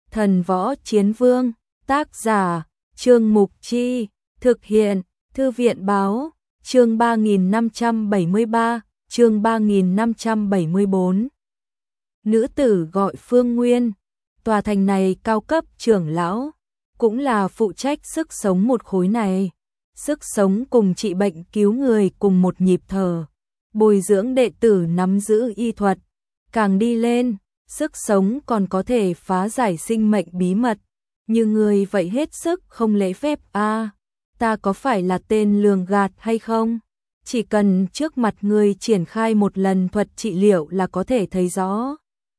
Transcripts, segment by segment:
Thần Võ Chiến Vương, tác giả, Trương Mục Chi, thực hiện, Thư viện Báo, chương 3573, chương 3574. Nữ tử gọi Phương Nguyên, tòa thành này cao cấp trưởng lão, cũng là phụ trách sức sống một khối này. Sức sống cùng trị bệnh cứu người cùng một nhịp thở, bồi dưỡng đệ tử nắm giữ y thuật, càng đi lên, sức sống còn có thể phá giải sinh mệnh bí mật. Như người vậy hết sức không lễ phép a. Ta có phải là tên lường gạt hay không? Chỉ cần trước mặt người triển khai một lần thuật trị liệu là có thể thấy rõ.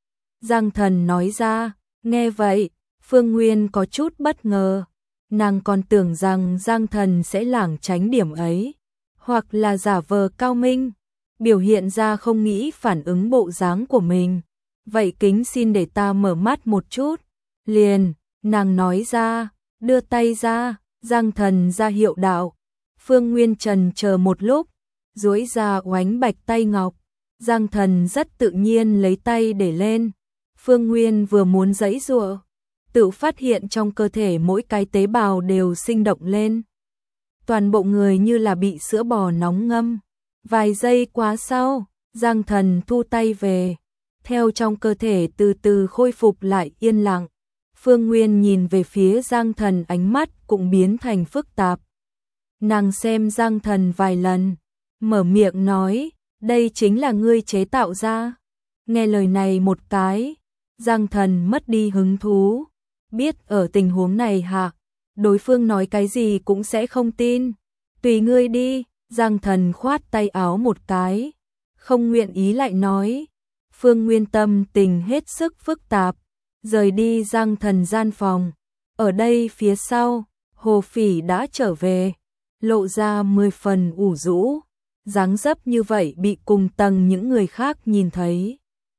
Giang Thần nói ra, nghe vậy, Phương Nguyên có chút bất ngờ. Nàng còn tưởng rằng Giang Thần sẽ lảng tránh điểm ấy, hoặc là giả vờ cao minh, biểu hiện ra không nghĩ phản ứng bộ dáng của mình. Vậy kính xin để ta mở mắt một chút. Liền, nàng nói ra, đưa tay ra, Giang Thần ra hiệu đạo. Phương Nguyên trần chờ một lúc, duỗi ra oánh bạch tay ngọc. Giang Thần rất tự nhiên lấy tay để lên. Phương Nguyên vừa muốn giãy giụa, tự phát hiện trong cơ thể mỗi cái tế bào đều sinh động lên. Toàn bộ người như là bị sữa bò nóng ngâm. Vài giây quá sau, Giang Thần thu tay về, theo trong cơ thể từ từ khôi phục lại yên lặng. Phương Nguyên nhìn về phía Giang Thần, ánh mắt cũng biến thành phức tạp. Nàng xem Giang Thần vài lần, mở miệng nói, đây chính là ngươi chế tạo ra. Nghe lời này một cái, Giang Thần mất đi hứng thú. Biết ở tình huống này hả, đối phương nói cái gì cũng sẽ không tin. Tùy ngươi đi, Giang Thần khoát tay áo một cái, không nguyện ý lại nói. Phương Nguyên tâm tình hết sức phức tạp, rời đi Giang Thần gian phòng. Ở đây phía sau, Hồ Phỉ đã trở về, lộ ra 10 phần ủ rũ, dáng dấp như vậy bị cùng tầng những người khác nhìn thấy.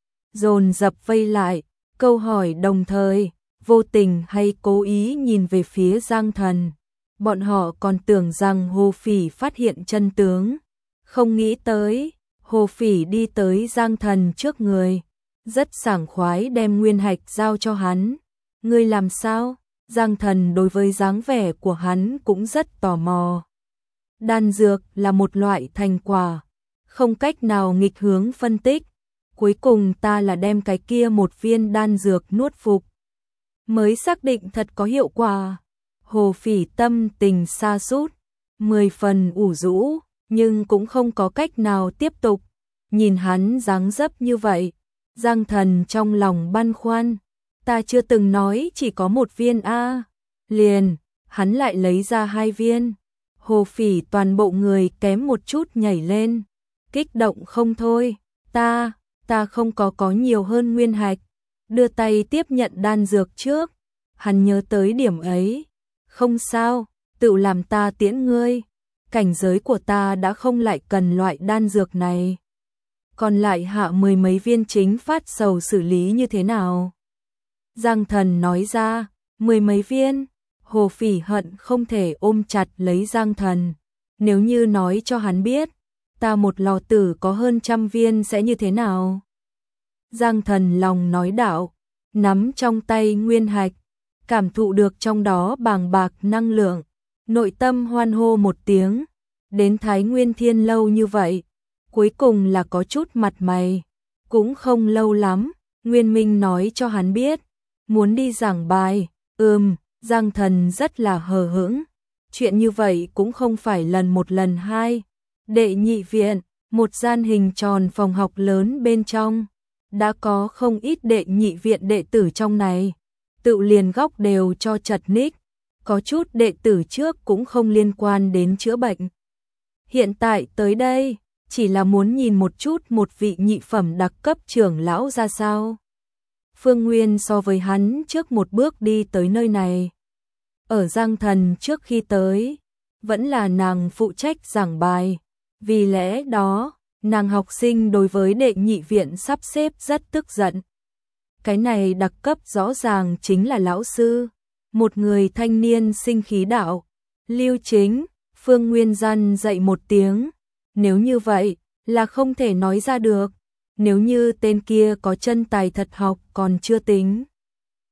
Dồn dập vây lại, câu hỏi đồng thời, vô tình hay cố ý nhìn về phía Giang Thần. Bọn họ còn tưởng rằng Hồ Phỉ phát hiện chân tướng, không nghĩ tới, Hồ Phỉ đi tới Giang Thần trước người, rất sảng khoái đem nguyên hạch giao cho hắn. Ngươi làm sao? Giang Thần đối với dáng vẻ của hắn cũng rất tò mò. Đan dược là một loại thành quả, không cách nào nghịch hướng phân tích. Cuối cùng ta là đem cái kia một viên đan dược nuốt phục, mới xác định thật có hiệu quả. Hồ Phỉ tâm tình sa sút, 10 phần ủ rũ, nhưng cũng không có cách nào tiếp tục. Nhìn hắn dáng dấp như vậy, Giang Thần trong lòng băn khoăn. Ta chưa từng nói chỉ có một viên a. Liền, hắn lại lấy ra 2 viên. Hồ Phỉ toàn bộ người kém một chút nhảy lên, kích động không thôi. Ta không có nhiều hơn nguyên hạch. Đưa tay tiếp nhận đan dược trước. Hắn nhớ tới điểm ấy. Không sao, tự làm ta tiễn ngươi. Cảnh giới của ta đã không lại cần loại đan dược này. Còn lại hạ 10 mấy viên chính phát sầu xử lý như thế nào? Giang Thần nói ra, 10 mấy viên. Hồ Phỉ hận không thể ôm chặt lấy Giang Thần. Nếu như nói cho hắn biết, ta một lò tử có hơn 100 viên sẽ như thế nào? Giang Thần lòng nói đạo, nắm trong tay nguyên hạch, cảm thụ được trong đó bàng bạc năng lượng, nội tâm hoan hô một tiếng. Đến Thái Nguyên Thiên lâu như vậy, cuối cùng là có chút mặt mày. Cũng không lâu lắm, Nguyên Minh nói cho hắn biết, muốn đi giảng bài. Giang Thần rất là hờ hững. Chuyện như vậy cũng không phải lần một lần hai. Đệ nhị viện, một gian hình tròn phòng học lớn bên trong, đã có không ít đệ nhị viện đệ tử trong này. Tự liền góc đều cho chật ních, có chút đệ tử trước cũng không liên quan đến chữa bệnh. Hiện tại tới đây, chỉ là muốn nhìn một chút một vị nhị phẩm đặc cấp trưởng lão ra sao. Phương Nguyên so với hắn trước một bước đi tới nơi này. Ở Giang Thần trước khi tới, vẫn là nàng phụ trách giảng bài. Vì lẽ đó, nàng học sinh đối với đệ nhị viện sắp xếp rất tức giận. Cái này đặc cấp rõ ràng chính là lão sư, một người thanh niên sinh khí đạo. Lưu Chính, Phương Nguyên răn dạy một tiếng. Nếu như vậy, là không thể nói ra được. Nếu như tên kia có chân tài thật học còn chưa tính.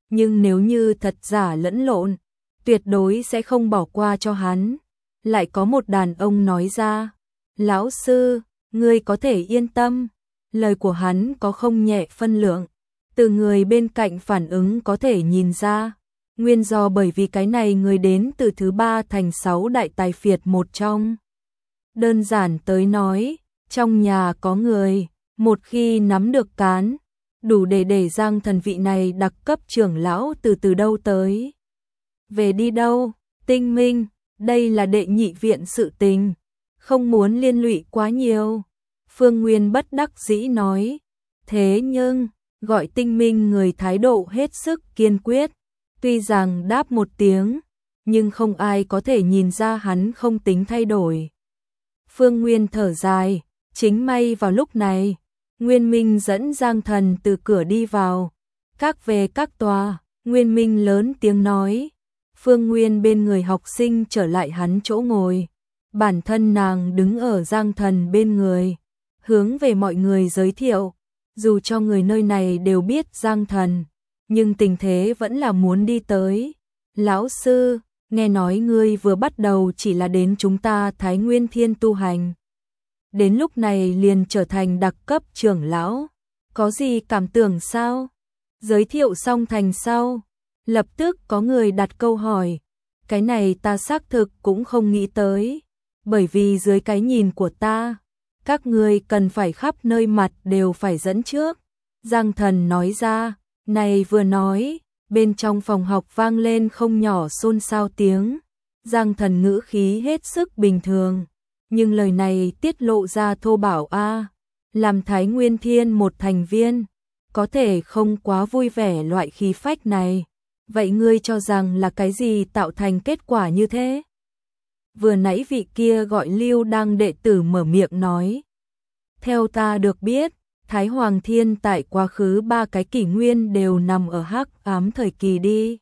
nhưng nếu như thật giả lẫn lộn, tuyệt đối sẽ không bỏ qua cho hắn. Lại có một đàn ông nói ra, lão sư, ngươi có thể yên tâm, lời của hắn có không nhẹ phân lượng, từ người bên cạnh phản ứng có thể nhìn ra, nguyên do bởi vì cái này người đến từ thứ 3 thành 6 đại tài phiệt một trong. Đơn giản tới nói, trong nhà có người, một khi nắm được cán, đủ để Giang Thần vị này đặc cấp trưởng lão từ đâu tới. Về đi đâu, Tinh Minh, đây là đệ nhị viện sự tình, không muốn liên lụy quá nhiều. Phương Nguyên bất đắc dĩ nói, thế nhưng, gọi Tinh Minh người thái độ hết sức kiên quyết, tuy rằng đáp một tiếng, nhưng không ai có thể nhìn ra hắn không tính thay đổi. Phương Nguyên thở dài, chính may vào lúc này, Nguyên Minh dẫn Giang Thần từ cửa đi vào, các về các tòa, Nguyên Minh lớn tiếng nói, Phương Nguyên bên người học sinh trở lại hắn chỗ ngồi, bản thân nàng đứng ở Giang Thần bên người, hướng về mọi người giới thiệu, dù cho người nơi này đều biết Giang Thần, nhưng tình thế vẫn là muốn đi tới. Lão sư, nghe nói ngươi vừa bắt đầu chỉ là đến chúng ta Thái Nguyên Thiên tu hành, đến lúc này liền trở thành đặc cấp trưởng lão, có gì cảm tưởng sao? Giới thiệu xong thành sau, lập tức có người đặt câu hỏi, cái này ta xác thực cũng không nghĩ tới, bởi vì dưới cái nhìn của ta, các ngươi cần phải khắp nơi mặt đều phải dẫn trước. Giang Thần nói ra, này vừa nói, bên trong phòng học vang lên không nhỏ xôn xao tiếng. Giang Thần ngữ khí hết sức bình thường, nhưng lời này tiết lộ ra thô bạo a, làm Thái Nguyên Thiên một thành viên, có thể không quá vui vẻ loại khí phách này. Vậy ngươi cho rằng là cái gì tạo thành kết quả như thế? Vừa nãy vị kia gọi Lưu Đăng đệ tử mở miệng nói. Theo ta được biết, Thái Hoàng Thiên tại quá khứ 3 cái kỷ nguyên đều nằm ở hắc ám thời kỳ đi.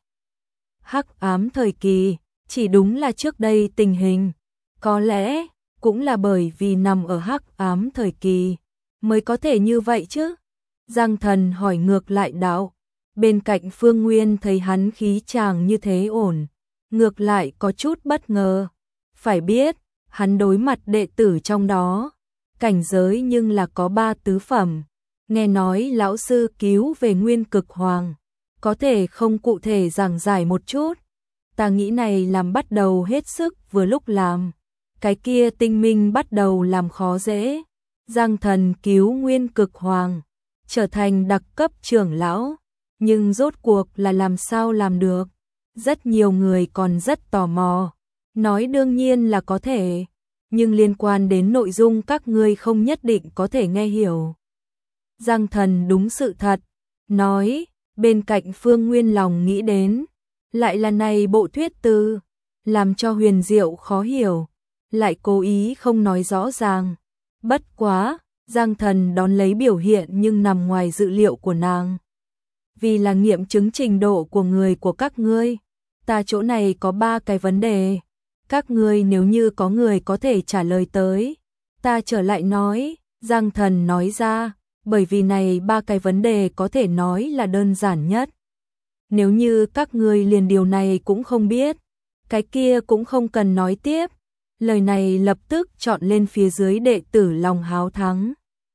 Hắc ám thời kỳ, chỉ đúng là trước đây tình hình. Có lẽ, cũng là bởi vì nằm ở hắc ám thời kỳ, mới có thể như vậy chứ? Giang Thần hỏi ngược lại đạo. Bên cạnh Phương Nguyên thấy hắn khí chàng như thế ổn, ngược lại có chút bất ngờ. Phải biết, hắn đối mặt đệ tử trong đó, cảnh giới nhưng là có 3 tứ phẩm. Nghe nói lão sư cứu về Nguyên Cực Hoàng, có thể không cụ thể giảng giải một chút. Ta nghĩ này làm bắt đầu hết sức vừa lúc làm. Cái kia Tinh Minh bắt đầu làm khó dễ. Giang Thần cứu Nguyên Cực Hoàng, trở thành đặc cấp trưởng lão. Nhưng rốt cuộc là làm sao làm được? Rất nhiều người còn rất tò mò. Nói đương nhiên là có thể, nhưng liên quan đến nội dung các ngươi không nhất định có thể nghe hiểu. Giang Thần đúng sự thật, nói, bên cạnh Phương Nguyên lòng nghĩ đến, lại là này bộ thuyết tư, làm cho huyền diệu khó hiểu, lại cố ý không nói rõ ràng. Bất quá, Giang Thần đón lấy biểu hiện nhưng nằm ngoài dự liệu của nàng. Vì là nghiệm chứng trình độ của người của các ngươi, ta chỗ này có 3 cái vấn đề. Các ngươi nếu như có người có thể trả lời tới, ta trở lại nói. Giang Thần nói ra, bởi vì này 3 cái vấn đề có thể nói là đơn giản nhất. Nếu như các ngươi liền điều này cũng không biết, cái kia cũng không cần nói tiếp. Lời này lập tức chọn lên phía dưới đệ tử lòng háo thắng.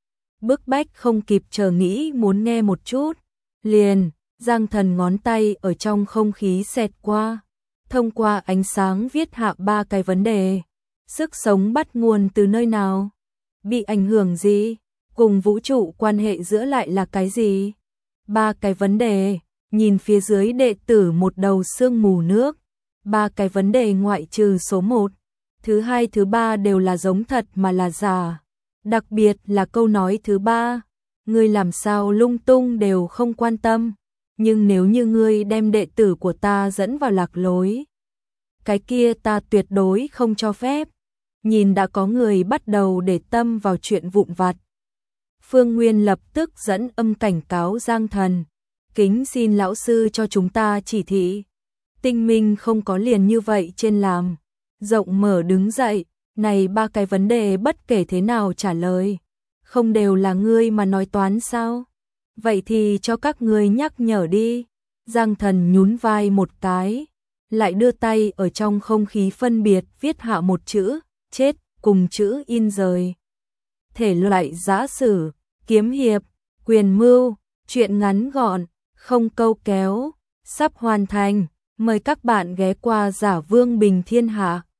Bức bách không kịp chờ nghĩ muốn nghe một chút. Liền, Giang Thần ngón tay ở trong không khí xẹt qua, thông qua ánh sáng viết hạ 3 cái vấn đề. Sức sống bắt nguồn từ nơi nào? Bị ảnh hưởng gì? Cùng vũ trụ quan hệ giữa lại là cái gì? 3 cái vấn đề, nhìn phía dưới đệ tử một đầu sương mù nước. 3 cái vấn đề ngoại trừ số 1, thứ 2, thứ 3 đều là giống thật mà là giả. Đặc biệt là câu nói thứ 3, ngươi làm sao lung tung đều không quan tâm, nhưng nếu như ngươi đem đệ tử của ta dẫn vào lạc lối, cái kia ta tuyệt đối không cho phép. Nhìn đã có người bắt đầu để tâm vào chuyện vụn vặt. Phương Nguyên lập tức dẫn âm cảnh cáo Giang Thần, kính xin lão sư cho chúng ta chỉ thị. Tinh Minh không có liền như vậy trên làm, rộng mở đứng dậy, này 3 cái vấn đề bất kể thế nào trả lời, không đều là ngươi mà nói toán sao? Vậy thì cho các ngươi nhắc nhở đi. Giang Thần nhún vai một cái, lại đưa tay ở trong không khí phân biệt viết hạ một chữ, chết, cùng chữ in rời. Thể loại giã sử, kiếm hiệp, quyền mưu, truyện ngắn gọn, không câu kéo, sắp hoàn thành. Mời các bạn ghé qua Giả Vương Bình Thiên Hạ.